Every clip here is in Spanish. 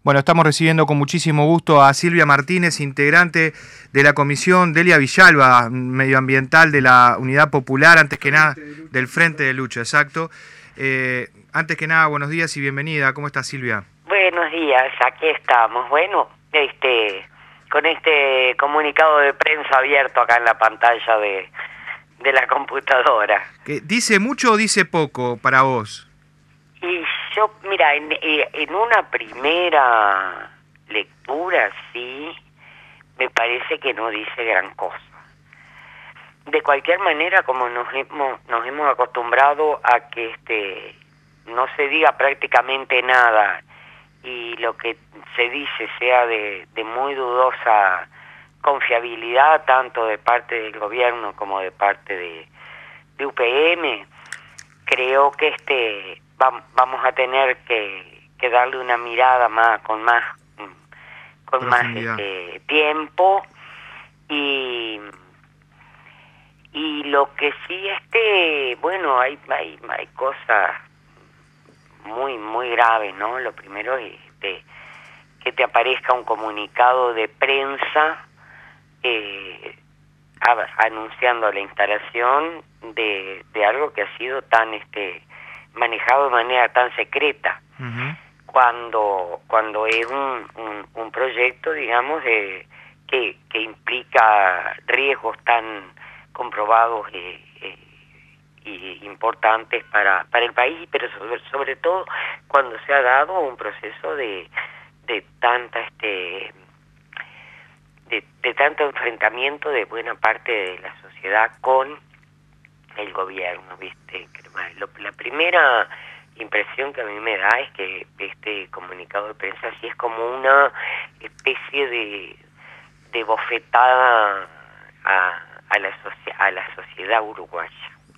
Bueno, estamos recibiendo con muchísimo gusto a Silvia Martínez, integrante de la comisión Delia Villalba, medioambiental de la Unidad Popular, antes que nada, del Frente de Lucha, exacto. Antes que nada, buenos días y bienvenida. ¿Cómo estás, Silvia? Buenos días, aquí estamos. Bueno, con este comunicado de prensa abierto acá en la pantalla de la computadora. ¿Dice mucho o dice poco para vos? Y yo, mira, en una primera lectura, sí, me parece que no dice gran cosa. De cualquier manera, como nos hemos acostumbrado a que no se diga prácticamente nada y lo que se dice sea de muy dudosa confiabilidad, tanto de parte del gobierno como de parte de UPM, creo que vamos a tener que darle una mirada con más tiempo y lo que sí bueno, hay cosas muy graves, ¿no? Lo primero es que te aparezca un comunicado de prensa anunciando la instalación de algo que ha sido tan manejado de manera tan secreta. Uh-huh. cuando es un proyecto, digamos, que implica riesgos tan comprobados y importantes para el país, pero sobre todo cuando se ha dado un proceso de tanto enfrentamiento de buena parte de la sociedad con el gobierno, ¿viste? La primera impresión que a mí me da es que este comunicado de prensa sí es como una especie de bofetada a la sociedad uruguaya.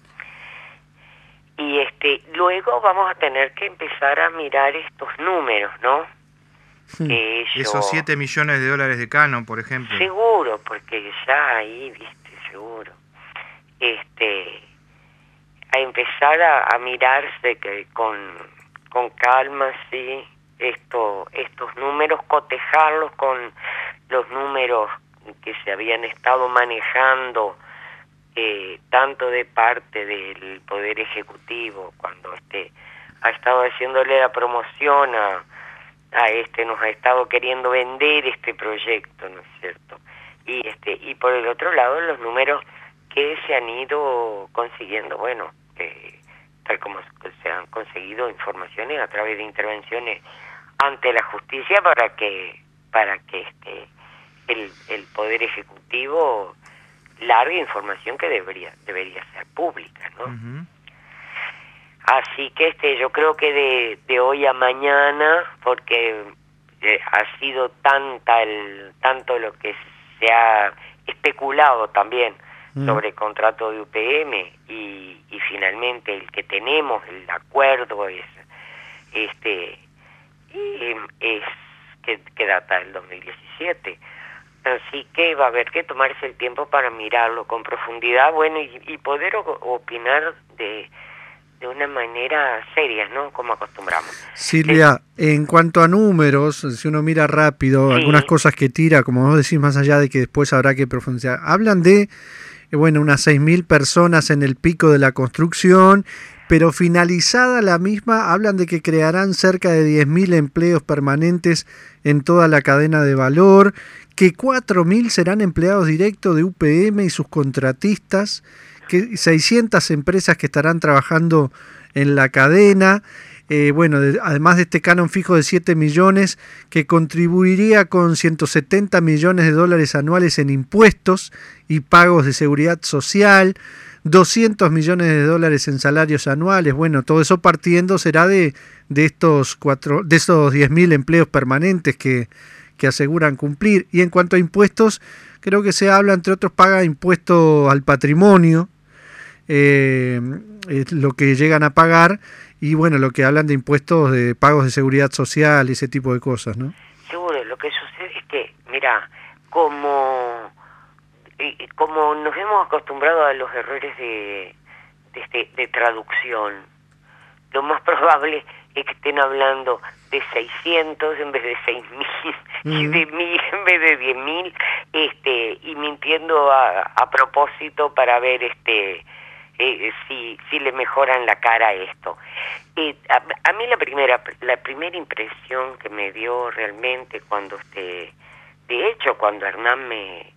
Y luego vamos a tener que empezar a mirar estos números, ¿no? Esos 7 millones de dólares de canon, por ejemplo. Seguro, porque ya ahí, ¿viste? Seguro. A empezar a mirarse con calma, sí, estos números, cotejarlos con los números que se habían estado manejando tanto de parte del Poder Ejecutivo, cuando ha estado haciéndole la promoción nos ha estado queriendo vender este proyecto, ¿no es cierto? Y por el otro lado, los números que se han ido consiguiendo, bueno, tal como se han conseguido informaciones a través de intervenciones ante la justicia para que el Poder Ejecutivo largue información que debería ser pública, ¿no? Uh-huh. Así que yo creo que de hoy a mañana, porque ha sido tanto lo que se ha especulado también sobre el contrato de UPM y finalmente el que tenemos, el acuerdo es que data del 2017. Así que va a haber que tomarse el tiempo para mirarlo con profundidad, bueno, y poder opinar de una manera seria, ¿no? Como acostumbramos. Silvia, en cuanto a números, si uno mira rápido, sí, algunas cosas que tira, como vos decís, más allá de que después habrá que profundizar, hablan de unas 6.000 personas en el pico de la construcción, pero finalizada la misma, hablan de que crearán cerca de 10.000 empleos permanentes en toda la cadena de valor, que 4.000 serán empleados directos de UPM y sus contratistas, que 600 empresas que estarán trabajando en la cadena, además de este canon fijo de 7 millones, que contribuiría con 170 millones de dólares anuales en impuestos y pagos de seguridad social, 200 millones de dólares en salarios anuales. Bueno, todo eso partiendo será de estos 10.000 empleos permanentes que aseguran cumplir. Y en cuanto a impuestos, creo que se habla, entre otros, paga impuesto al patrimonio, lo que llegan a pagar, y bueno, lo que hablan de impuestos de pagos de seguridad social y ese tipo de cosas, ¿no? Seguro, lo que sucede es que, mira, como nos hemos acostumbrado a los errores de traducción, lo más probable es que estén hablando de 600 en vez de 6.000 y de 1.000 en vez de 10.000, y mintiendo a propósito para ver si le mejoran la cara a esto. A mí la primera impresión que me dio realmente cuando de hecho cuando Hernán me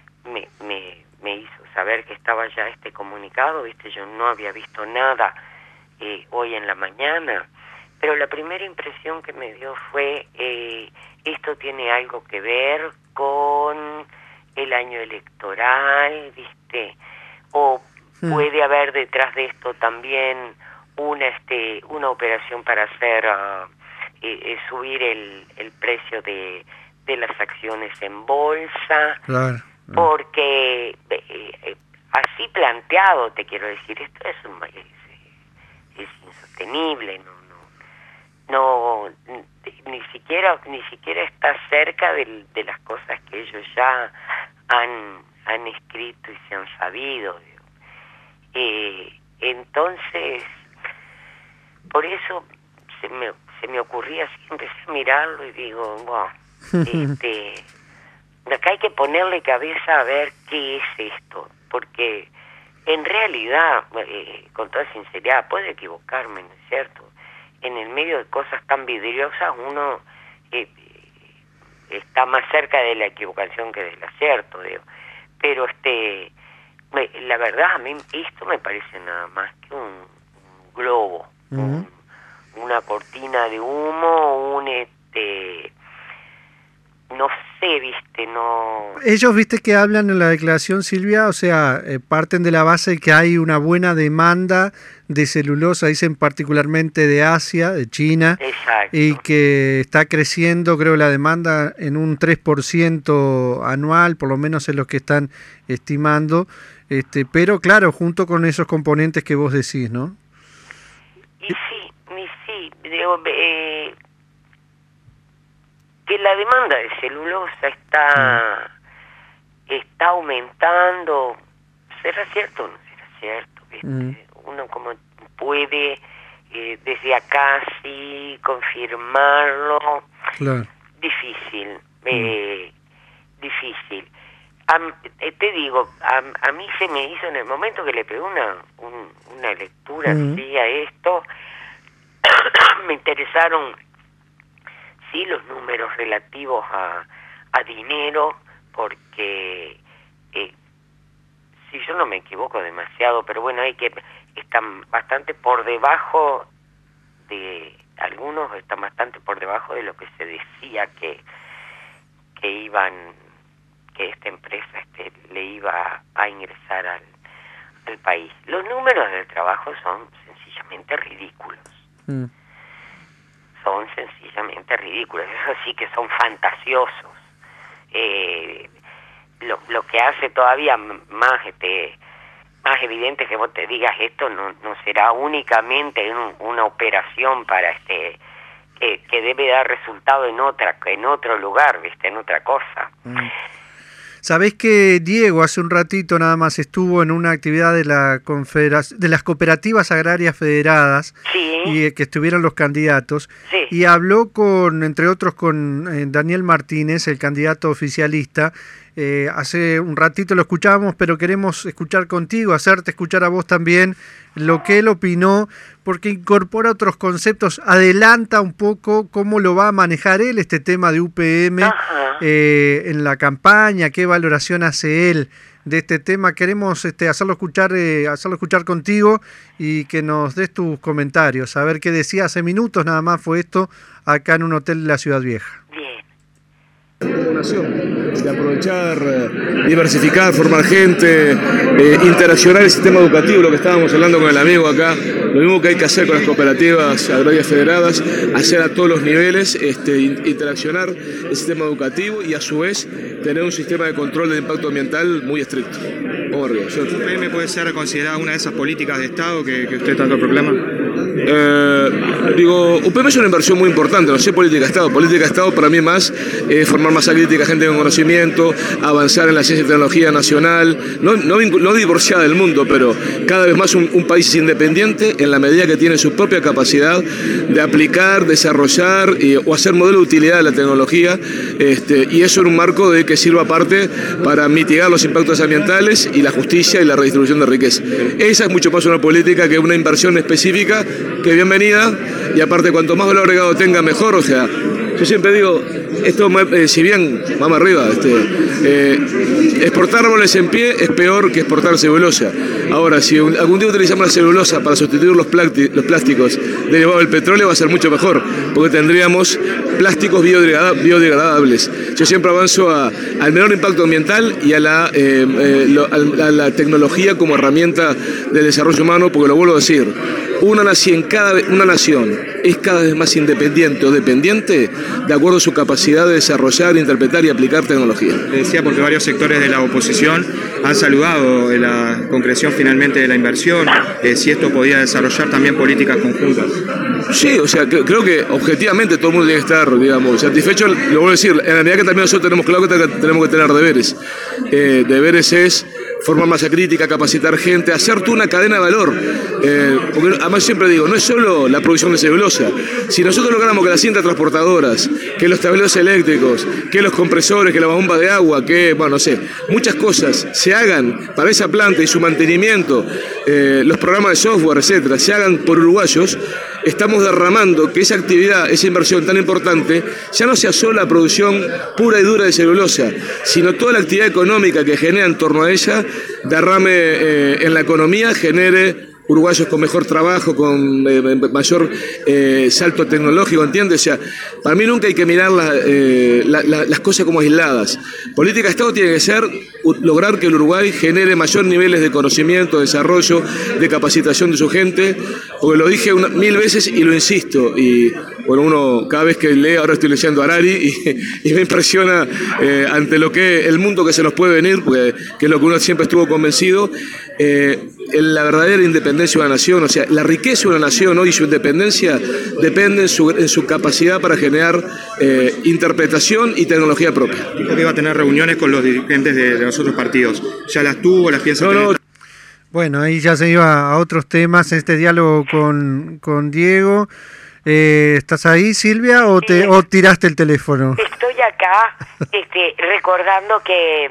hizo saber que estaba ya este comunicado, yo no había visto nada hoy en la mañana, pero la primera impresión que me dio fue esto tiene algo que ver con el año electoral, o puede haber detrás de esto también una operación para hacer subir el precio de las acciones en bolsa. Claro. Porque así planteado, te quiero decir, esto es insostenible, no ni siquiera está cerca de las cosas que ellos ya han escrito y se han sabido. Entonces, por eso se me ocurría así, empecé a mirarlo y digo, wow, acá hay que ponerle cabeza a ver qué es esto, porque en realidad, con toda sinceridad, puedo equivocarme, ¿no es cierto? En el medio de cosas tan vidriosas uno está más cerca de la equivocación que del acierto, digo. Pero la verdad a mí esto me parece nada más que un globo, una cortina de humo, no sé, no... Ellos, que hablan en la declaración, Silvia, o sea, parten de la base de que hay una buena demanda de celulosa, dicen particularmente de Asia, de China. Exacto. Y que está creciendo, creo, la demanda en un 3% anual, por lo menos es lo que están estimando, pero claro, junto con esos componentes que vos decís, ¿no? Y sí, digo, que la demanda de celulosa está aumentando. ¿Será cierto o no será cierto? Uno como puede desde acá sí confirmarlo. Claro. Difícil. Te digo, a mí se me hizo en el momento que le pegué una lectura así a esto, me interesaron sí los números relativos a dinero, porque si yo no me equivoco demasiado, pero bueno, están bastante por debajo algunos están bastante por debajo de lo que se decía que esta empresa le iba a ingresar al país. Los números del trabajo son sencillamente ridículos. Son sencillamente ridículos, eso sí que son fantasiosos. Lo que hace todavía más evidente que vos te digas esto no será únicamente una operación para que debe dar resultado en otro lugar, en otra cosa. Sabés que Diego hace un ratito nada más estuvo en una actividad de las cooperativas agrarias federadas, sí, y que estuvieron los candidatos, sí, y habló entre otros con Daniel Martínez, el candidato oficialista. Hace un ratito lo escuchábamos, pero queremos escuchar contigo, hacerte escuchar a vos también lo que él opinó, porque incorpora otros conceptos, adelanta un poco cómo lo va a manejar él este tema de UPM en la campaña, qué valoración hace él de este tema. Queremos hacerlo escuchar contigo y que nos des tus comentarios, a ver qué decía. Hace minutos nada más fue esto acá en un hotel de la Ciudad Vieja. De aprovechar, diversificar, formar gente, interaccionar el sistema educativo, lo que estábamos hablando con el amigo acá, lo mismo que hay que hacer con las cooperativas agrarias federadas, hacer a todos los niveles, interaccionar el sistema educativo y a su vez tener un sistema de control del impacto ambiental muy estricto. Vamos arriba, ¿cierto? ¿UPM puede ser considerada una de esas políticas de Estado que usted tanto proclama? UPM es una inversión muy importante, no sé política de Estado. Política de Estado para mí más es formar masa crítica, gente con conocimiento, avanzar en la ciencia y tecnología nacional, no divorciada del mundo, pero cada vez más un país independiente en la medida que tiene su propia capacidad de aplicar, desarrollar o hacer modelo de utilidad de la tecnología, y eso en un marco de que sirva aparte para mitigar los impactos ambientales y la justicia y la redistribución de riqueza. Esa es mucho más una política que una inversión específica, que es bienvenida, y aparte cuanto más valor agregado tenga mejor. O sea, yo siempre digo, esto si bien, vamos arriba, exportar árboles en pie es peor que exportar celulosa. Ahora, si algún día utilizamos la celulosa para sustituir los plásticos derivados del petróleo, va a ser mucho mejor, porque tendríamos plásticos biodegradables. Yo siempre avanzo al menor impacto ambiental y a la tecnología como herramienta de desarrollo humano, porque lo vuelvo a decir, una nación es cada vez más independiente o dependiente de acuerdo a su capacidad de desarrollar, interpretar y aplicar tecnología. Le decía porque varios sectores de la oposición han saludado la concreción finalmente de la inversión, si esto podía desarrollar también políticas conjuntas. Sí, o sea, creo que objetivamente todo el mundo tiene que estar, digamos, satisfecho. Lo vuelvo a decir, en la medida que también nosotros tenemos claro que tenemos que tener deberes. Deberes es formar masa crítica, capacitar gente, hacer tú una cadena de valor. Porque además siempre digo, no es solo la producción de celulosa. Si nosotros logramos que las cintas transportadoras, que los tableros eléctricos, que los compresores, que la bomba de agua, que, bueno, no sé, muchas cosas se hagan para esa planta y su mantenimiento, los programas de software, etcétera, se hagan por uruguayos, estamos derramando que esa actividad, esa inversión tan importante, ya no sea solo la producción pura y dura de celulosa, sino toda la actividad económica que genera en torno a ella, derrame en la economía, genere uruguayos con mejor trabajo, con mayor salto tecnológico, ¿entiendes? O sea, para mí nunca hay que mirar las cosas como aisladas. Política de Estado tiene que ser lograr que el Uruguay genere mayor niveles de conocimiento, de desarrollo, de capacitación de su gente, porque lo dije 1000 veces y lo insisto, y bueno, uno cada vez que lee, ahora estoy leyendo Harari y me impresiona ante lo que el mundo que se nos puede venir, porque que es lo que uno siempre estuvo convencido, la verdadera independencia de una nación, o sea, la riqueza de una nación hoy y su independencia depende en su capacidad para generar interpretación y tecnología propia. Dijo que iba a tener reuniones con los dirigentes de los otros partidos. ¿Ya las tuvo, las piensa tener? Bueno, ahí ya se iba a otros temas, este diálogo con Diego. ¿Estás ahí, Silvia, o tiraste el teléfono? Estoy acá recordando que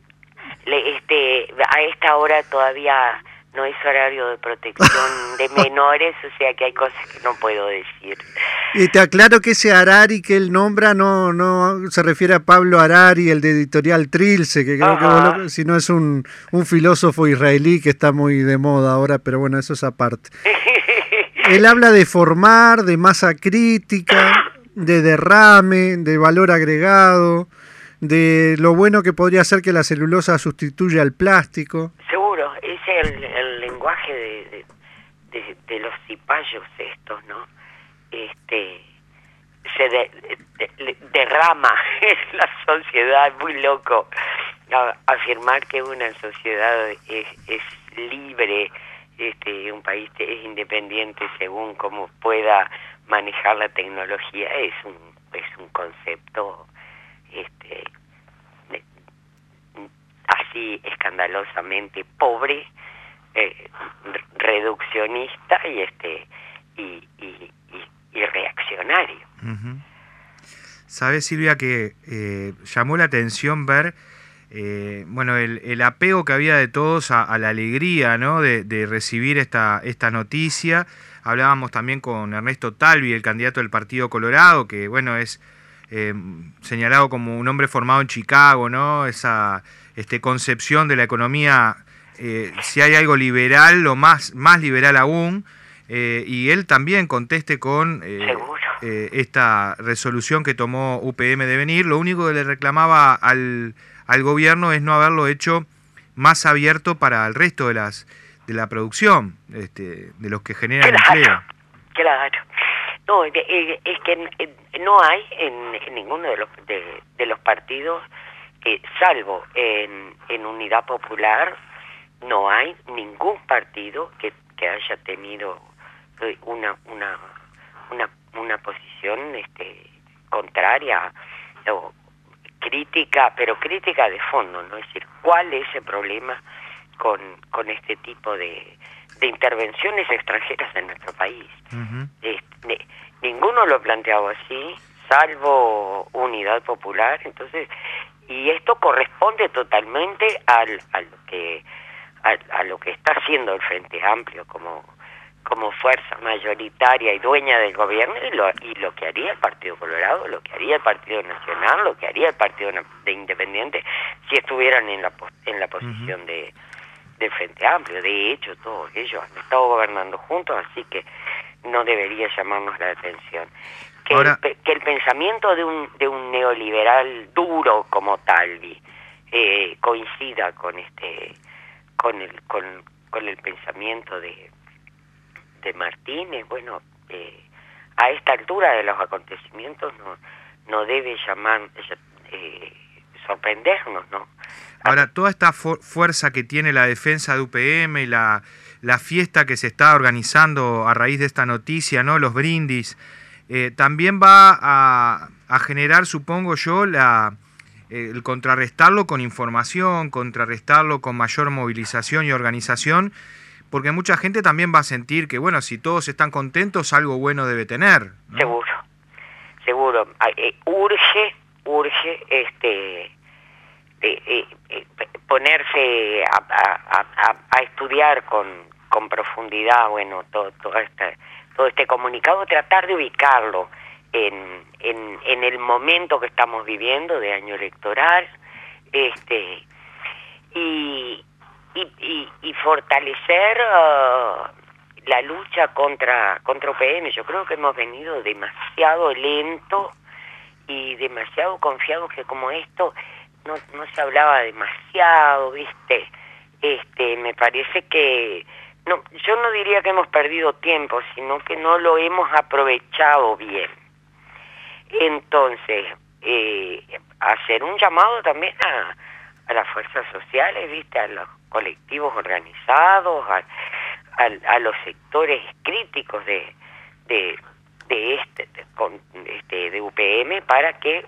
a esta hora todavía no es horario de protección de menores, o sea que hay cosas que no puedo decir. Y te aclaro que ese Harari que él nombra no se refiere a Pablo Harari, el de Editorial Trilce, que creo que sino es un filósofo israelí que está muy de moda ahora, pero bueno, eso es aparte. Él habla de formar, de masa crítica, de derrame, de valor agregado, de lo bueno que podría ser que la celulosa sustituya al plástico. Seguro, es el lenguaje de los cipayos estos, ¿no? Se derrama en la sociedad, muy loco. Afirmar que una sociedad es libre, un país es independiente según cómo pueda manejar la tecnología, es un concepto así escandalosamente pobre, reduccionista y reaccionario. Uh-huh. Sabes, Silvia, que llamó la atención ver el apego que había de todos a la alegría, ¿no? de recibir esta noticia. Hablábamos también con Ernesto Talvi, el candidato del Partido Colorado, que bueno es señalado como un hombre formado en Chicago, ¿no? Esa concepción de la economía, si hay algo liberal, lo más liberal aún, y él también conteste con esta resolución que tomó UPM de venir. Lo único que le reclamaba al gobierno es no haberlo hecho más abierto para el resto de la producción, de los que generan empleo. Claro. No, es que no hay en ninguno de los partidos, salvo en Unidad Popular, no hay ningún partido que haya tenido una posición contraria o crítica, pero crítica de fondo, ¿no? Es decir, ¿cuál es el problema con este tipo de intervenciones extranjeras en nuestro país? Ninguno lo ha planteado así, salvo Unidad Popular. Entonces, y esto corresponde totalmente a lo que está haciendo el Frente Amplio como fuerza mayoritaria y dueña del gobierno, y lo que haría el Partido Colorado, lo que haría el Partido Nacional, lo que haría el Partido de Independiente si estuvieran en la posición del Frente Amplio. De hecho, todos ellos han estado gobernando juntos, así que no debería llamarnos la atención. Que el pensamiento de un neoliberal duro como Talvi coincida con el pensamiento de Martínez, bueno, a esta altura de los acontecimientos no debe sorprendernos, ¿no? Ahora, toda esta fuerza que tiene la defensa de UPM y la fiesta que se está organizando a raíz de esta noticia, ¿no? Los brindis, también va a generar, supongo yo, el contrarrestarlo con información, contrarrestarlo con mayor movilización y organización, porque mucha gente también va a sentir que, bueno, si todos están contentos, algo bueno debe tener, ¿no? Seguro. Urge ponerse a estudiar con profundidad, bueno, todo este comunicado, tratar de ubicarlo en el momento que estamos viviendo de año electoral, y fortalecer la lucha contra UPM. Yo creo que hemos venido demasiado lento y demasiado confiados, que como esto no se hablaba demasiado, ¿viste? Me parece que yo no diría que hemos perdido tiempo, sino que no lo hemos aprovechado bien. Entonces, hacer un llamado también a las fuerzas sociales, ¿viste? A los colectivos organizados, a los sectores críticos de UPM, para que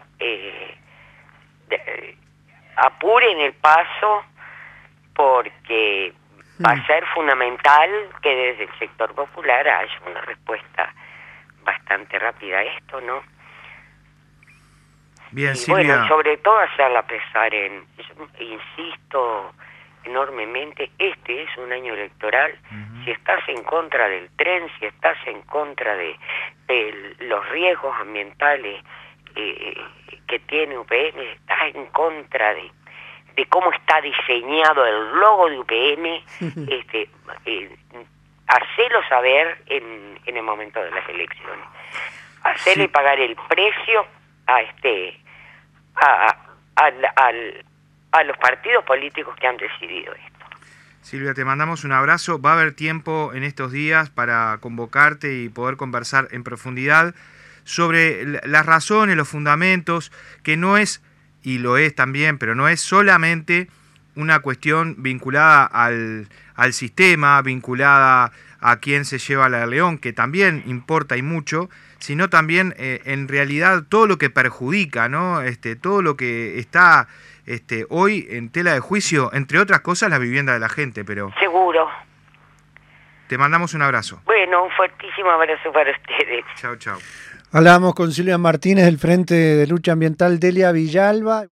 apuren el paso, porque va a ser fundamental que desde el sector popular haya una respuesta bastante rápida a esto, ¿no? Bien, y Silvia. bueno, sobre todo hacerla pesar insisto enormemente, este es un año electoral. Si estás en contra del tren, si estás en contra de los riesgos ambientales que tiene UPM, estás en contra de cómo está diseñado el logo de UPM, hacelo saber en el momento de las elecciones. Hacerle pagar el precio a los partidos políticos que han decidido esto. Silvia, te mandamos un abrazo. Va a haber tiempo en estos días para convocarte y poder conversar en profundidad sobre las razones, los fundamentos, que no es, y lo es también, pero no es solamente una cuestión vinculada al sistema, vinculada a quién se lleva la León, que también importa y mucho, sino también en realidad todo lo que perjudica, ¿no? Todo lo que está hoy en tela de juicio, entre otras cosas, la vivienda de la gente, pero... Seguro. Te mandamos un abrazo. Bueno, un fuertísimo abrazo para ustedes. Chau, chau. Hablamos con Silvia Martínez del Frente de Lucha Ambiental Delia Villalba.